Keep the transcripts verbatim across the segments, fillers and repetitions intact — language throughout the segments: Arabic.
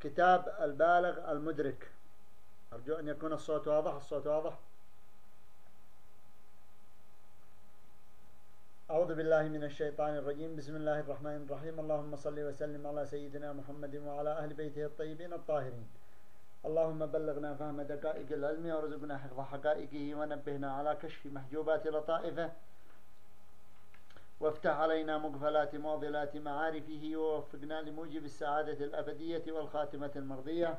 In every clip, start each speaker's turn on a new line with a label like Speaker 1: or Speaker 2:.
Speaker 1: كتاب البالغ المدرك. أرجو أن يكون الصوت واضح. الصوت واضح. أعوذ بالله من الشيطان الرجيم. بسم الله الرحمن الرحيم. اللهم صل وسلم على سيدنا محمد وعلى أهل بيته الطيبين الطاهرين. اللهم بلغنا فهم دقائق العلم وارزقنا حفظ حقائقه ونبهنا على كشف محجوبات لطائفه وافتح علينا مقفلات معضلات معارفه ووفقنا لموجب السعادة الأبدية والخاتمة المرضية.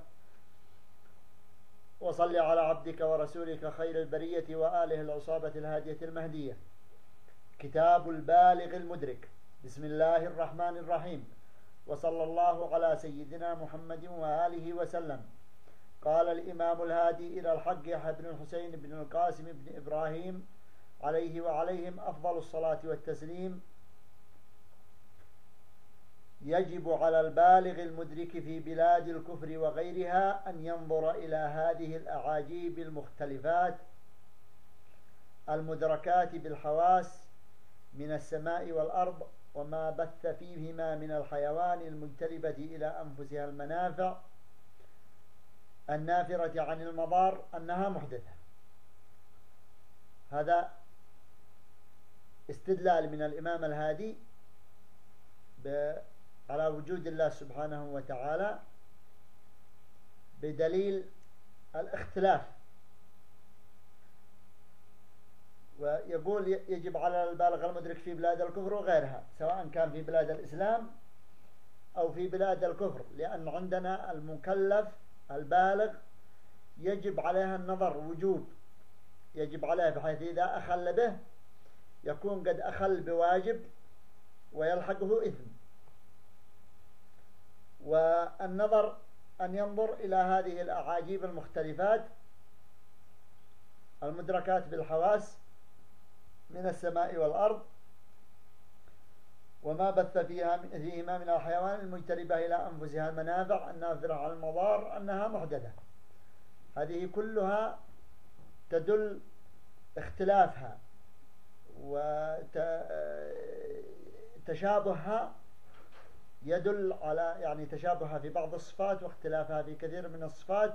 Speaker 1: وصل على عبدك ورسولك خير البرية وآله العصابة الهادية المهدية. كتاب البالغ المدرك. بسم الله الرحمن الرحيم. وصلى الله على سيدنا محمد وآله وسلم. قال الإمام الهادي إلى الحق يحيى بن الحسين بن القاسم بن إبراهيم عليه وعليهم أفضل الصلاة والتسليم: يجب على البالغ المدرك في بلاد الكفر وغيرها أن ينظر إلى هذه الأعاجيب المختلفات المدركات بالحواس من السماء والأرض وما بث فيهما من الحيوان المجتلبة إلى أنفسها المنافع النافرة عن المضار أنها محدثة. هذا استدلال من الإمام الهادي على وجود الله سبحانه وتعالى بدليل الاختلاف، ويقول يجب على البالغ المدرك في بلاد الكفر وغيرها، سواء كان في بلاد الإسلام أو في بلاد الكفر، لأن عندنا المكلف البالغ يجب عليها النظر وجوب، يجب عليه بحيث إذا أخل به يكون قد أخل بواجب ويلحقه إثم. والنظر أن ينظر إلى هذه الأعاجيب المختلفات المدركات بالحواس من السماء والأرض وما بث فيها فيهما من الحيوان المجتلبة إلى أنفسها المنافع النافرة عن المضار أنها محدثة. هذه كلها تدل اختلافها وتشابهها يدل على يعني تشابهها في بعض الصفات واختلافها في كثير من الصفات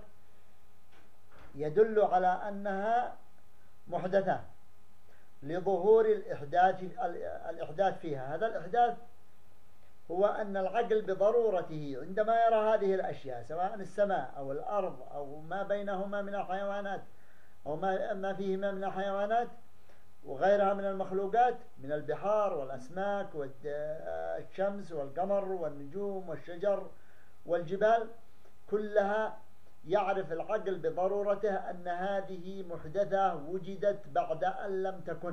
Speaker 1: يدل على أنها محدثة لظهور الإحداث الإحداث فيها. هذا الإحداث هو أن العقل بضرورته عندما يرى هذه الأشياء سواء السماء أو الأرض أو ما بينهما من الحيوانات أو ما ما فيهما من الحيوانات وغيرها من المخلوقات من البحار والأسماك والشمس والقمر والنجوم والشجر والجبال، كلها يعرف العقل بضرورته أن هذه محدثة وجدت بعد أن لم تكن.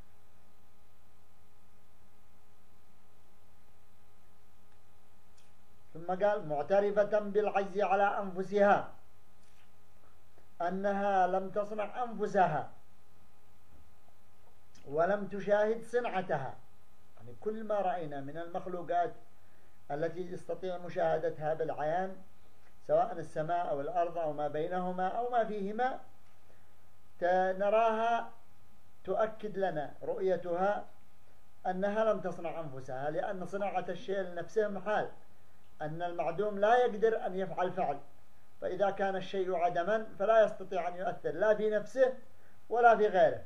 Speaker 1: ثم قال: معترفة بالعجز على أنفسها، أنها لم تصنع أنفسها ولم تشاهد صنعتها. يعني كل ما رأينا من المخلوقات التي يستطيع مشاهدتها بالعيان سواء السماء أو الأرض أو ما بينهما أو ما فيهما نراها تؤكد لنا رؤيتها أنها لم تصنع أنفسها، لأن صناعة الشيء لنفسه محال، أن المعدوم لا يقدر أن يفعل فعل، فإذا كان الشيء عدما فلا يستطيع أن يؤثر لا في نفسه ولا في غيره.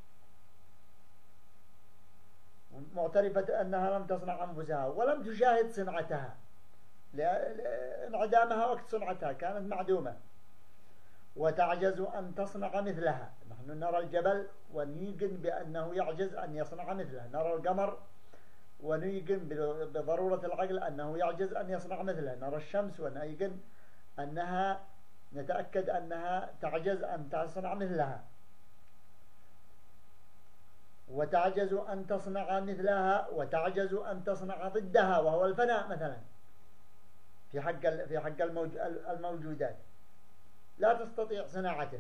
Speaker 1: معترفة أنها لم تصنع أنفسها ولم تشاهد صنعتها، انعدامها وقت صنعتها كانت معدومة، وتعجز أن تصنع مثلها. نحن نرى الجبل ونيقن بأنه يعجز أن يصنع مثله، نرى القمر ونيقن بضرورة العقل أنه يعجز أن يصنع مثله، نرى الشمس ونيقن أنها نتأكد أنها تعجز أن تصنع مثلها، وتعجز أن تصنع مثلها وتعجز أن تصنع ضدها وهو الفناء مثلا في حق في حق الموجودات لا تستطيع صناعته.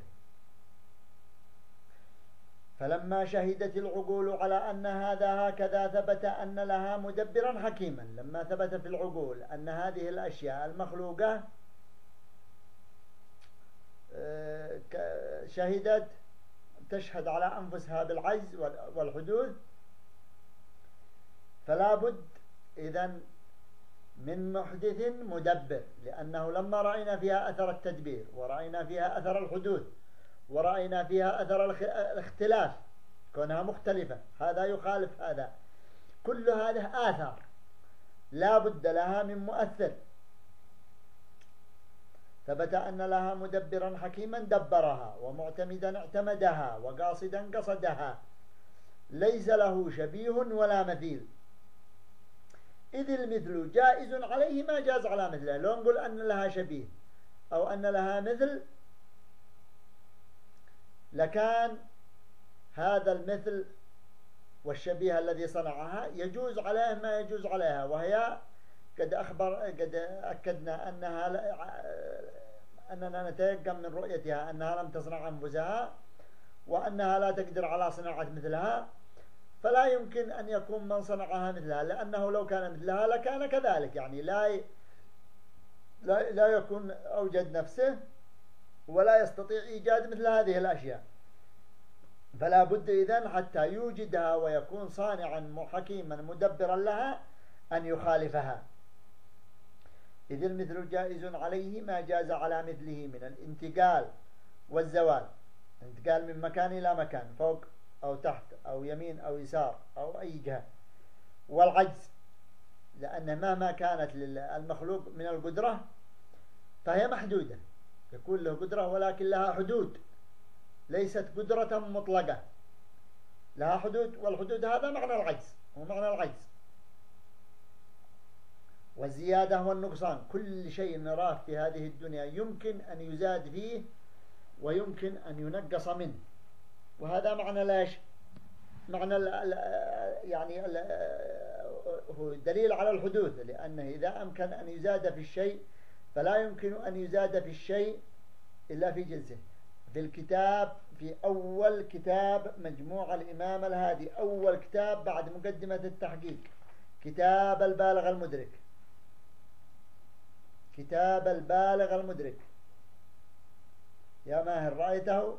Speaker 1: فلما شهدت العقول على أن هذا هكذا ثبت أن لها مدبرا حكيما. لما ثبت في العقول أن هذه الأشياء المخلوقة شهدت تشهد على أنفسها بالعجز والحدوث، فلا بد إذن من محدث مدبر، لأنه لما رأينا فيها أثر التدبير، ورأينا فيها أثر الحدوث، ورأينا فيها أثر الاختلاف كونها مختلفة، هذا يخالف هذا، كل هذه آثار لا بد لها من مؤثر. ثبت أن لها مدبرا حكيما دبرها، ومعتمدا اعتمدها، وقاصدا قصدها، ليس له شبيه ولا مثيل، إذ المثل جائز عليه ما جاز على مثله. لو نقول أن لها شبيه أو أن لها مثل، لكان هذا المثل والشبيه الذي صنعها يجوز عليه ما يجوز عليها، وهي قد أخبر قد أكدنا أنها أننا نتيقن من رؤيتها أنها لم تصنع أنفسها، وأنها لا تقدر على صناعة مثلها، فلا يمكن أن يكون من صنعها مثلها، لأنه لو كان مثلها لكان كذلك، يعني لا لا, لا يكون أوجد نفسه ولا يستطيع إيجاد مثل هذه الأشياء. فلا بد إذن حتى يوجدها ويكون صانعا حكيما مدبرا لها أن يخالفها. إذ المثل جائز عليه ما جاز على مثله من الانتقال والزوال، انتقال من مكان إلى مكان، فوق أو تحت أو يمين أو يسار أو أي جهة، والعجز، لأن مهما كانت المخلوق من القدرة فهي محدودة، يكون له قدرة ولكن لها حدود، ليست قدرة مطلقة، لها حدود، والحدود هذا معنى العجز، ومعنى العجز والزيادة والنقصان. كل شيء نراه في هذه الدنيا يمكن أن يزاد فيه ويمكن أن ينقص منه، وهذا معنى لاش معنى ال ال يعني ال هو دليل على الحدوث، لأنه إذا أمكن أن يزاد في الشيء فلا يمكن أن يزاد في الشيء إلا في جنسه. في الكتاب، في أول كتاب مجموع الإمام الهادي، أول كتاب بعد مقدمة التحقيق، كتاب البالغ المدرك، كتاب البالغ المدرك يا ماهر رأيته؟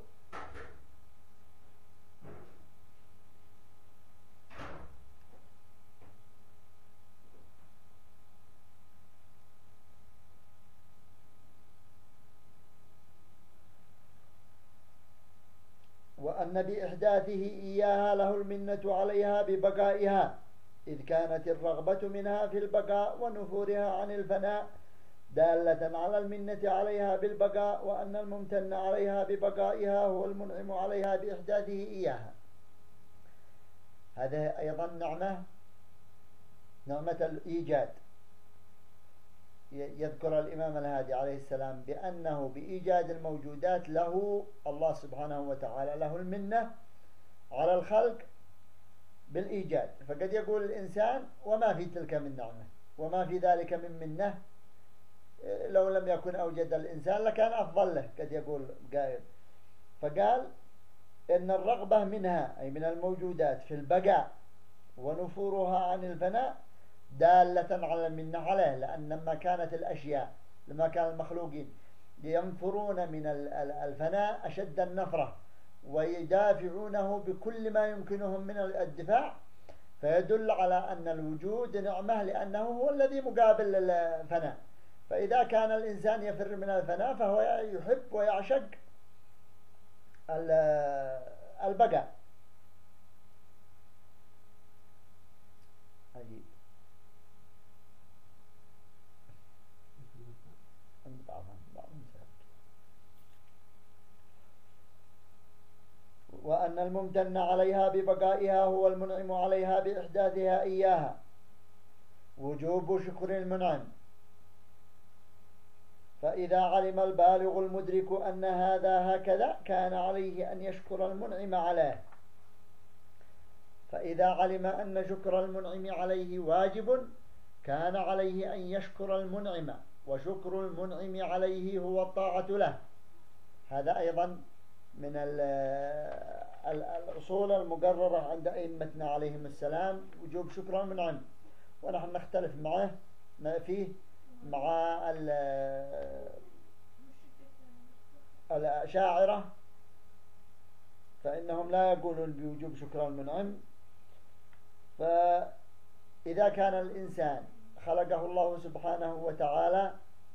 Speaker 1: وأن بإحداثه إياها له المنة عليها ببقائها، إذ كانت الرغبة منها في البقاء ونفورها عن الفناء دالة على المنة عليها بالبقاء، وأن الممتن عليها ببقائها هو المنعم عليها بإحداثه إياها. هذا أيضا نعمة نعمة الإيجاد. يذكر الإمام الهادي عليه السلام بأنه بإيجاد الموجودات له الله سبحانه وتعالى له المنة على الخلق بالإيجاد. فقد يقول الإنسان وما في تلك من نعمة وما في ذلك من منة، لو لم يكن أوجد الإنسان لكان أفضل له، قد يقول قائل. فقال إن الرغبة منها أي من الموجودات في البقاء ونفورها عن الفناء دالة على المنة عليه، لأن لما كانت الأشياء لما كان المخلوقين ينفرون من الفناء أشد النفرة ويدافعونه بكل ما يمكنهم من الدفاع، فيدل على أن الوجود نعمة، لأنه هو الذي مقابل الفناء. فإذا كان الإنسان يفر من الفناء فهو يحب ويعشق البقاء. عجيب. وأن الممتن عليها ببقائها هو المنعم عليها بإحداثها إياها. وجوب شكر المنعم. فإذا علم البالغ المدرك أن هذا هكذا كان عليه أن يشكر المنعم عليه. فإذا علم أن شكر المنعم عليه واجب كان عليه أن يشكر المنعم، وشكر المنعم عليه هو الطاعة له. هذا أيضا من الأصول المقررة عند أئمتنا عليهم السلام، وجوب شكر المنعم، ونحن نختلف معه ما فيه مع الأشاعرة، فإنهم لا يقولون بوجوب شكر المنعم. فإذا كان الإنسان خلقه الله سبحانه وتعالى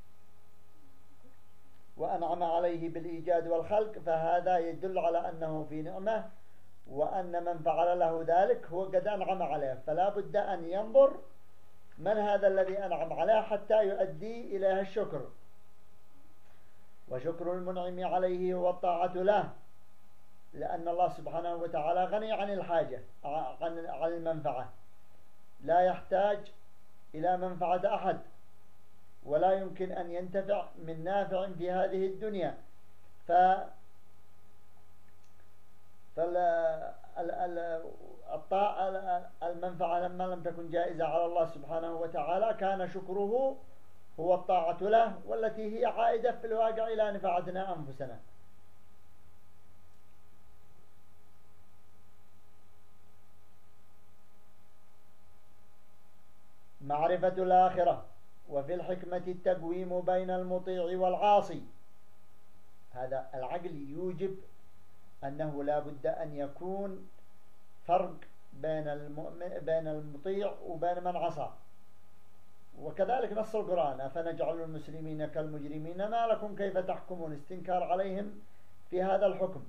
Speaker 1: وأنعم عليه بالإيجاد والخلق، فهذا يدل على أنه في نعمة، وأن من فعل له ذلك هو قد أنعم عليه، فلا بد أن ينظر من هذا الذي أنعم عليه حتى يؤدي إليه الشكر. وشكر المنعم عليه هو الطاعة له، لأن الله سبحانه وتعالى غني عن الحاجة، عن عن المنفعة، لا يحتاج إلى منفعة أحد، ولا يمكن أن ينتفع من نافع في هذه الدنيا. ف المنفعة لما لم تكن جائزة على الله سبحانه وتعالى كان شكره هو الطاعة له، والتي هي عائدة في الواقع إلى نفعتنا أنفسنا. معرفة الآخرة. وفي الحكمة التقويم بين المطيع والعاصي. هذا العقل يوجب أنه لا بد أن يكون فرق بين المؤمن بين المطيع وبين من عصى. وكذلك نص القرآن: أفنجعل المسلمين كالمجرمين ما لكم كيف تحكمون، استنكار عليهم في هذا الحكم.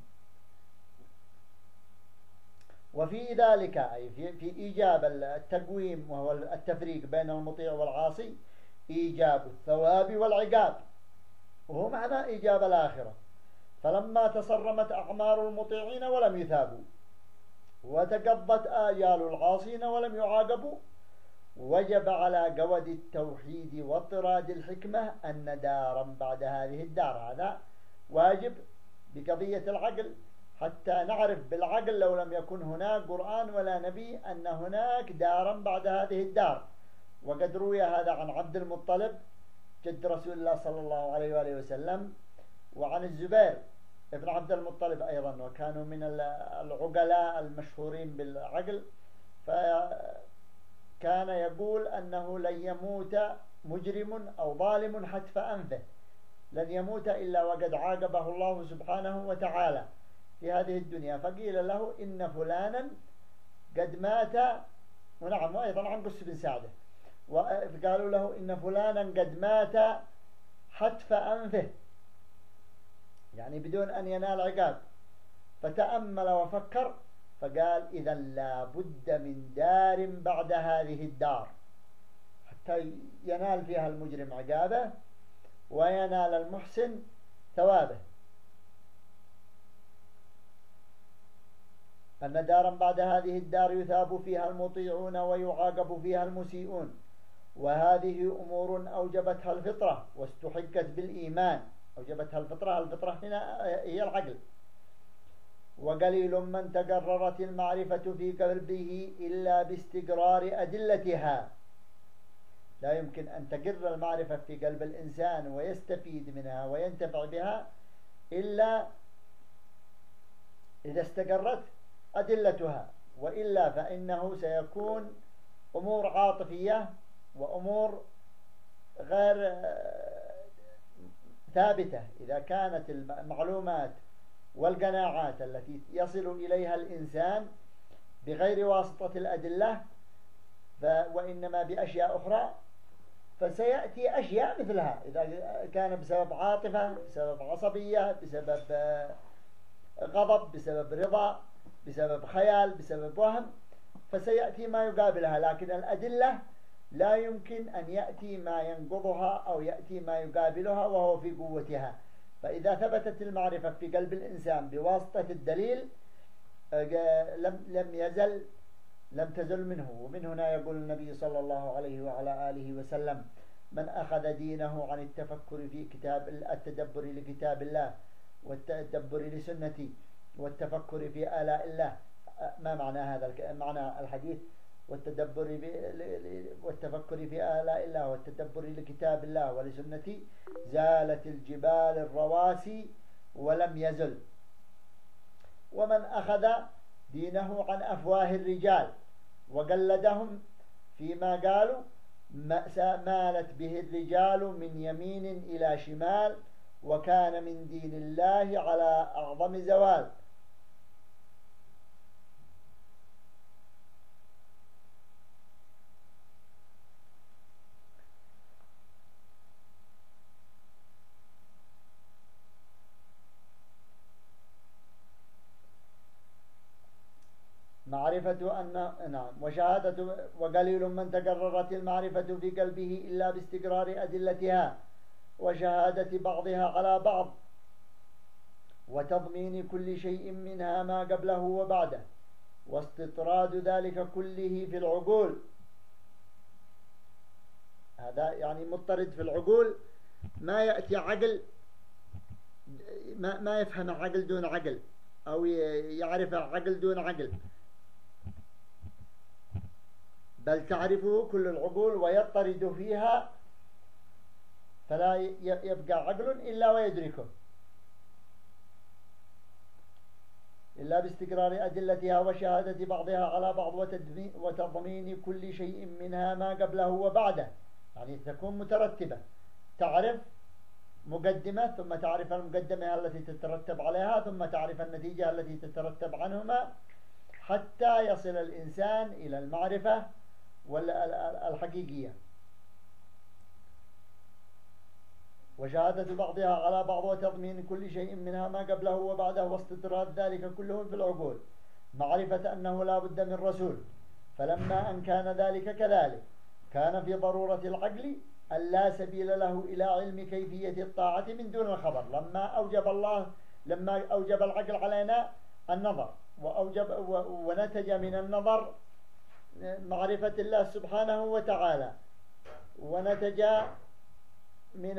Speaker 1: وفي ذلك أي في, في إيجاب التقويم وهو التفريق بين المطيع والعاصي إيجاب الثواب والعقاب، وهو معنى إيجاب الآخرة. فلما تصرمت أعمار المطيعين ولم يثابوا، وتقضت آجال العاصين ولم يعاقبوا، وجب على قود التوحيد واضطراد الحكمة أن دارا بعد هذه الدار. هذا واجب بقضية العقل، حتى نعرف بالعقل لو لم يكن هناك قرآن ولا نبي أن هناك دارا بعد هذه الدار. وقد روي هذا عن عبد المطلب جد رسول الله صلى الله عليه وآله وسلم، وعن الزبير ابن عبد المطلب أيضا، وكانوا من العقلاء المشهورين بالعقل. فكان يقول أنه لن يموت مجرم أو ظالم حتف أنفه، لن يموت إلا وقد عاقبه الله سبحانه وتعالى في هذه الدنيا. فقيل له إن فلانا قد مات، ونعم، وأيضا عن قس بن سعده، وقالوا له إن فلانا قد مات حتف أنفه، يعني بدون أن ينال عقاب. فتأمل وفكر فقال: إذا لا بد من دار بعد هذه الدار حتى ينال فيها المجرم عقابه وينال المحسن ثوابه. أن دارا بعد هذه الدار يثاب فيها المطيعون ويعاقب فيها المسيئون، وهذه أمور أوجبتها الفطرة واستحقت بالإيمان. أوجبتها الفطرة، الفطرة هنا هي العقل. وقليل من تقررت المعرفة في قلبه إلا باستقرار أدلتها. لا يمكن أن تقر المعرفة في قلب الإنسان ويستفيد منها وينتفع بها إلا إذا استقرت أدلتها، وإلا فإنه سيكون أمور عاطفية وأمور غير ثابتة. إذا كانت المعلومات والقناعات التي يصل إليها الإنسان بغير واسطة الأدلة وإنما بأشياء أخرى، فسيأتي أشياء مثلها إذا كان بسبب عاطفة، بسبب عصبية، بسبب غضب، بسبب رضا، بسبب خيال، بسبب وهم، فسيأتي ما يقابلها. لكن الأدلة لا يمكن أن يأتي ما ينقضها أو يأتي ما يقابلها وهو في قوتها. فإذا ثبتت المعرفة في قلب الإنسان بواسطة الدليل لم لم يزل لم تزل منه. ومن هنا يقول النبي صلى الله عليه وعلى آله وسلم: من أخذ دينه عن التفكر في كتاب التدبر لكتاب الله والتدبر لسنتي والتفكر في آلاء الله. ما معنى هذا معنى الحديث؟ والتدبر والتفكر في آلاء الله والتدبر لكتاب الله ولسنتي زالت الجبال الرواسي ولم يزل. ومن أخذ دينه عن أفواه الرجال وقلدهم فيما قالوا مالت به الرجال من يمين إلى شمال، وكان من دين الله على أعظم زوال. معرفة أن نعم وشهادة وقليل من تقررت المعرفة في قلبه إلا باستقرار أدلتها وشهادة بعضها على بعض وتضمين كل شيء منها ما قبله وبعده واستطراد ذلك كله في العقول. هذا يعني مضطرد في العقول، ما يأتي عقل ما, ما يفهم عقل دون عقل أو يعرف عقل دون عقل، بل تعرفه كل العقول ويضطرد فيها فلا يبقى عقل إلا ويدركه إلا باستقرار أدلتها وشهادة بعضها على بعض وتضمين كل شيء منها ما قبله وبعده، يعني تكون مترتبة، تعرف مقدمة ثم تعرف المقدمة التي تترتب عليها ثم تعرف النتيجة التي تترتب عنهما حتى يصل الإنسان إلى المعرفة الحقيقية. وشهادة بعضها على بعض وتضمين كل شيء منها ما قبله وبعده واستطراد ذلك كله في العقول، معرفة أنه لا بد من رسول، فلما أن كان ذلك كذلك كان في ضرورة العقل أن لا سبيل له إلى علم كيفية الطاعة من دون الخبر. لما أوجب الله لما أوجب العقل علينا النظر وأوجب ونتج من النظر معرفة الله سبحانه وتعالى، ونتج من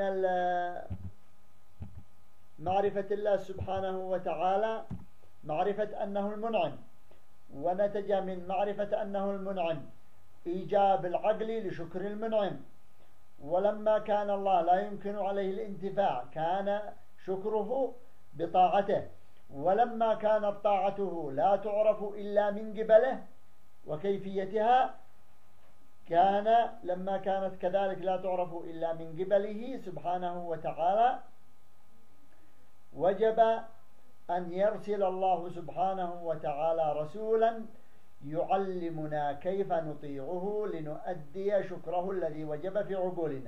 Speaker 1: معرفة الله سبحانه وتعالى معرفة أنه المنعم، ونتج من معرفة أنه المنعم إيجاب العقل لشكر المنعم. ولما كان الله لا يمكن عليه الانتفاع كان شكره بطاعته، ولما كانت طاعته لا تعرف إلا من قبله وكيفيتها كان لما كانت كذلك لا تعرف إلا من قبله سبحانه وتعالى وجب أن يرسل الله سبحانه وتعالى رسولا يعلمنا كيف نطيعه لنؤدي شكره الذي وجب في عقولنا.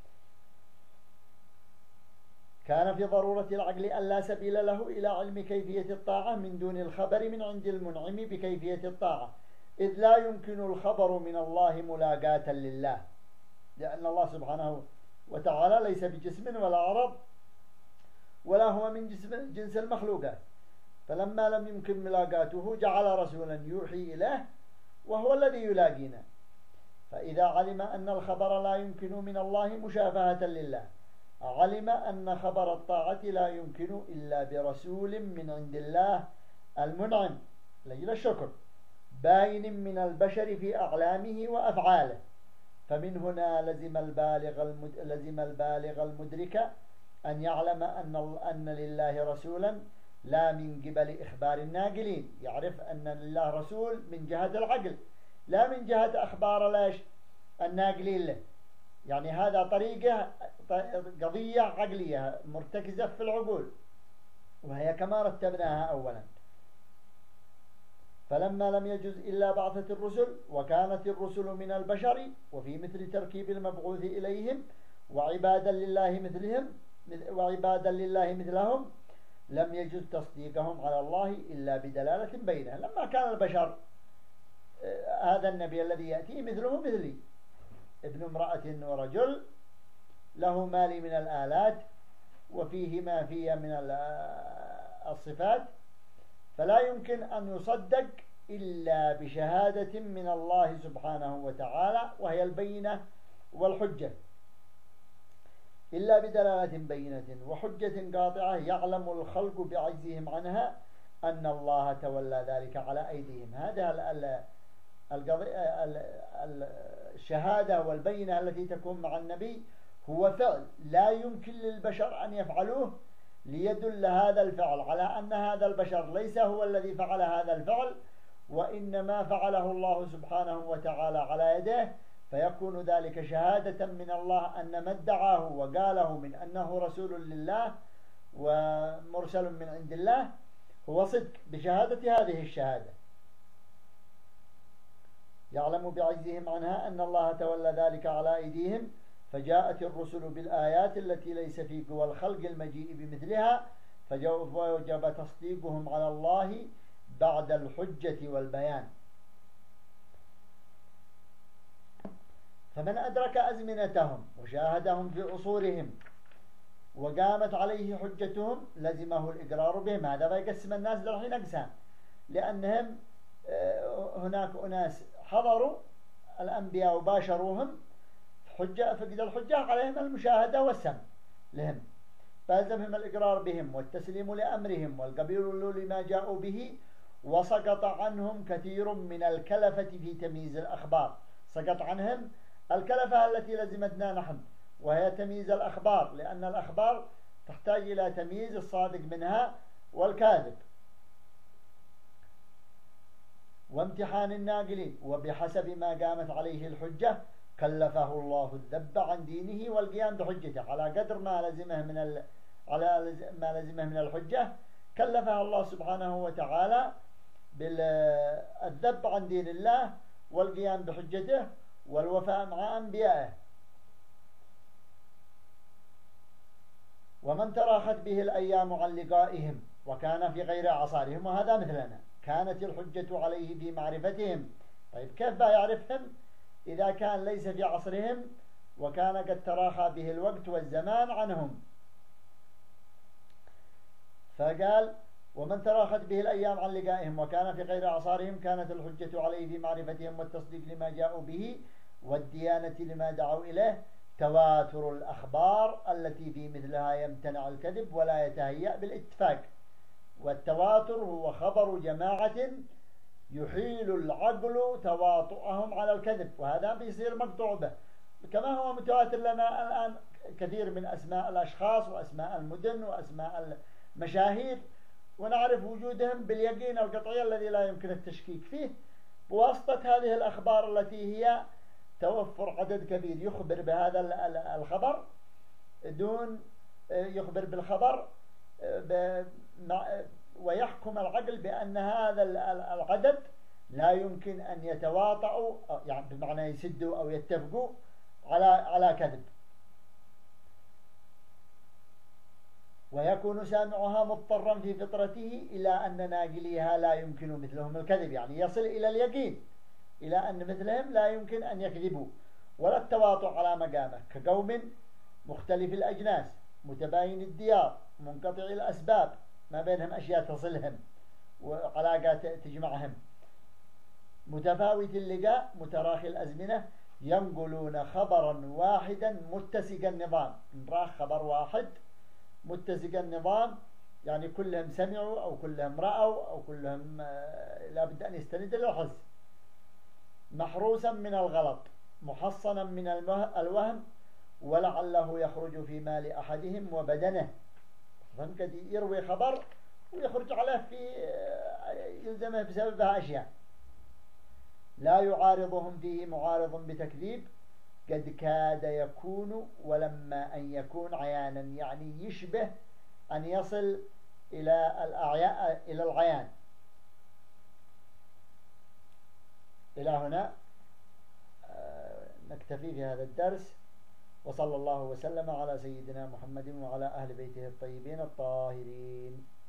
Speaker 1: كان في ضرورة العقل أن لا سبيل له إلى علم كيفية الطاعة من دون الخبر من عند المنعم بكيفية الطاعة، إذ لا يمكن الخبر من الله ملاقاة لله، لأن الله سبحانه وتعالى ليس بجسم ولا عرض ولا هو من جسم جنس المخلوقات، فلما لم يمكن ملاقاته جعل رسولا يوحي إليه وهو الذي يلاقينا. فإذا علم أن الخبر لا يمكن من الله مشافهة لله علم أن خبر الطاعة لا يمكن إلا برسول من عند الله المنعم لجل الشكر باين من البشر في أعلامه وأفعاله. فمن هنا لزم البالغ المد... لزم البالغ المدرك أن يعلم أن أن لله رسولا لا من قبل إخبار الناقلين، يعرف أن لله رسول من جهة العقل لا من جهة أخبار ليش الناقلين له، يعني هذا طريقة قضية عقلية مرتكزة في العقول وهي كما رتبناها أولا. فلما لم يجز إلا بعثة الرسل وكانت الرسل من البشر وفي مثل تركيب المبعوث إليهم وعبادا لله مثلهم وعبادا لله مثلهم لم يجز تصديقهم على الله إلا بدلالة بينة. لما كان البشر هذا النبي الذي يأتي مثله مثلي ابن امرأة ورجل له ما لي من الآلات وفيه ما فيه من الصفات، فلا يمكن أن يصدق إلا بشهادة من الله سبحانه وتعالى وهي البينة والحجة، إلا بدلالة بينة وحجة قاطعة يعلم الخلق بعجزهم عنها أن الله تولى ذلك على أيديهم. هذا الشهادة والبينة التي تكون مع النبي هو فعل لا يمكن للبشر أن يفعلوه ليدل هذا الفعل على أن هذا البشر ليس هو الذي فعل هذا الفعل وإنما فعله الله سبحانه وتعالى على يده، فيكون ذلك شهادة من الله أن ما ادعاه وقاله من أنه رسول لله ومرسل من عند الله هو صدق بشهادة هذه الشهادة. يعلم بعجزهم عنها أن الله تولى ذلك على أيديهم، فجاءت الرسل بالآيات التي ليس في قوى الخلق المجيء بمثلها فوجب تصديقهم على الله بعد الحجة والبيان. فمن أدرك أزمنتهم وشاهدهم في أصولهم وقامت عليه حجتهم لزمه الإقرار بهم. هذا بيقسم الناس للحين أقسام، لأنهم هناك أناس حضروا الأنبياء وباشروهم حجة، فقد الحجة عليهم المشاهدة والسمع لهم، فلزمهم الإقرار بهم والتسليم لأمرهم والقبول لما جاءوا به، وسقط عنهم كثير من الكلفة في تمييز الأخبار. سقط عنهم الكلفة التي لزمتنا نحن، وهي تمييز الأخبار، لأن الأخبار تحتاج إلى تمييز الصادق منها والكاذب، وامتحان الناقلين. وبحسب ما قامت عليه الحجة كلفه الله الذب عن دينه والقيام بحجته، على قدر ما لزمه من ال... على ما لزمه من الحجة كلفه الله سبحانه وتعالى بالذب عن دين الله والقيام بحجته والوفاء مع أنبيائه. ومن تراخت به الأيام عن لقائهم وكان في غير أعصارهم، وهذا مثلنا، كانت الحجة عليه في معرفتهم. طيب كيف يعرفهم إذا كان ليس في عصرهم وكان قد تراخى به الوقت والزمان عنهم؟ فقال ومن تراخت به الأيام عن لقائهم وكان في غير أعصارهم كانت الحجة عليه في معرفتهم والتصديق لما جاءوا به والديانة لما دعوا إليه تواتر الأخبار التي في مثلها يمتنع الكذب ولا يتهيأ بالاتفاق. والتواتر هو خبر جماعة يحيل العقل تواطؤهم على الكذب، وهذا بيصير مقطوع به، كما هو متواتر لنا الآن كثير من أسماء الأشخاص وأسماء المدن وأسماء المشاهير، ونعرف وجودهم باليقين القطعي الذي لا يمكن التشكيك فيه بواسطة هذه الأخبار التي هي توفر عدد كبير يخبر بهذا الخبر دون يخبر بالخبر ويحكم العقل بأن هذا العدد لا يمكن أن يتواطؤوا، يعني بمعنى يسدوا أو يتفقوا على على كذب، ويكون سامعها مضطرا في فطرته إلى أن ناقليها لا يمكن مثلهم الكذب، يعني يصل إلى اليقين إلى أن مثلهم لا يمكن أن يكذبوا ولا التواطؤ على مقامه، كقوم مختلف الأجناس متباين الديار منقطع الأسباب ما بينهم أشياء تصلهم وعلاقات تجمعهم، متفاوت اللقاء متراخي الأزمنة ينقلون خبرا واحدا متسق النظام. نراخ خبر واحد متسق النظام، يعني كلهم سمعوا أو كلهم رأوا أو كلهم لا بد أن يستند للحس، محروسا من الغلط محصنا من الوهم ولعله يخرج في مال أحدهم وبدنه. فمكد يروي خبر ويخرج عليه في يلزمه بسببها أشياء لا يعارضهم فيه معارض بتكذيب قد كاد يكون ولما أن يكون عيانا، يعني يشبه أن يصل إلى الأعياء إلى العيان. إلى هنا نكتفي في هذا الدرس، وصلى الله وسلم على سيدنا محمد وعلى أهل بيته الطيبين الطاهرين.